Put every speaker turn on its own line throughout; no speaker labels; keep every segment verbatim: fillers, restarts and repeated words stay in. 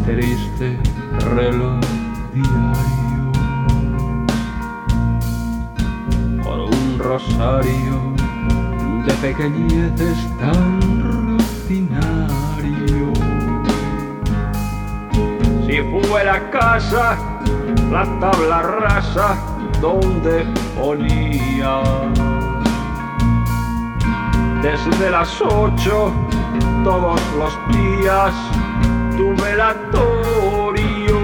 triste reloj diario, por un rosario de pequeñeces tan rutinario. Si fuera casa la tabla rasa donde ponía desde las ocho todos los días tu velatorio.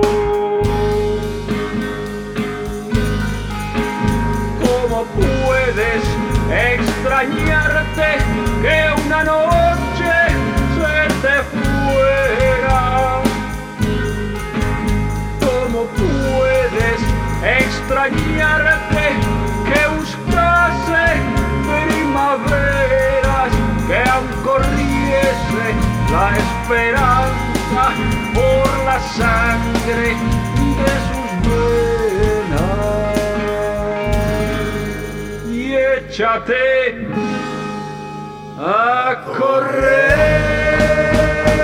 ¿Cómo puedes extrañarte que una noche se te fuera? ¿Cómo puedes extrañarte que buscase primaveras, que aún corriese la esperanza por la sangre de sus venas? Y échate a correr,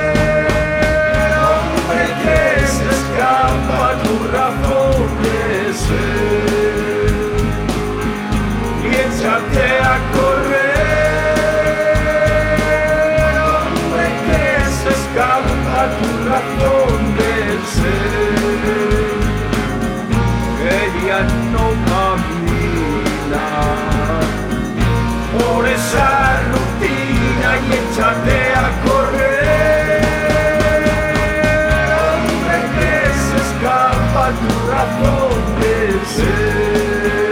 hombre, que se escapa tu razón de ser. Y échate a correr, hombre, que se escapa tu razón de ser, que ya no camina por esa rutina. Y échate a correr, hombre, que se escapa tu razón de ser.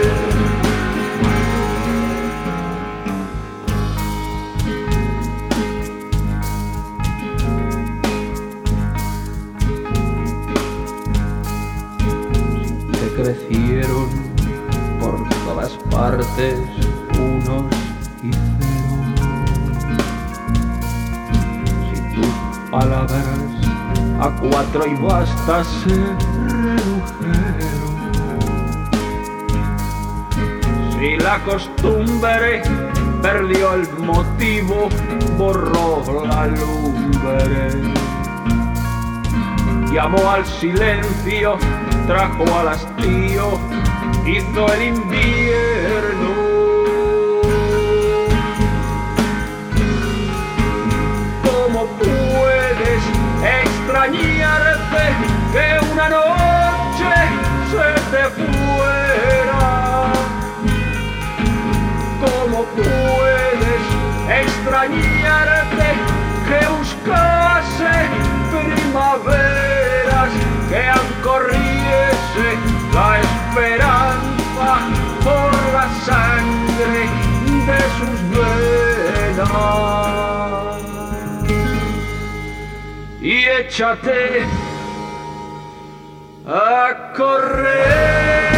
Se crecieron por todas partes unos y ceros. Si tus palabras a cuatro y basta se redujeron. Si la costumbre perdió el motivo, borró la lumbre. Llamó al silencio, trajo al hastío, hizo el invierno. ¿Cómo puedes extrañarte que una noche se te fuera? ¿Cómo puedes extrañarte que buscase primaveras, que aún corriese la esperanza por la sangre de sus venas? Y échate a correr,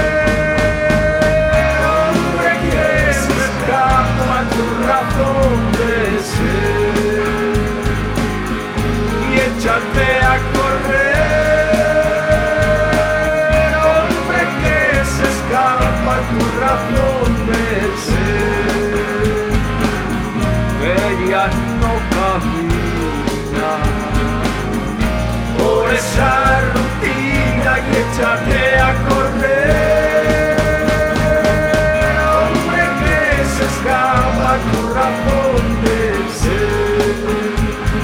hombre, que se escapa tu razón de ser. Y échate a correr, hombre, que se escapa tu razón de ser, que ya no camina por esa rutina. Y échate a correr, hombre, que se escapa tu razón de ser.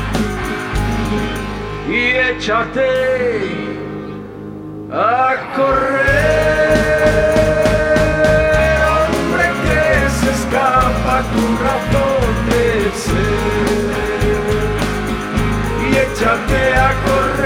Y échate a correr, hombre, que se escapa tu razón de ser. Y échate a correr,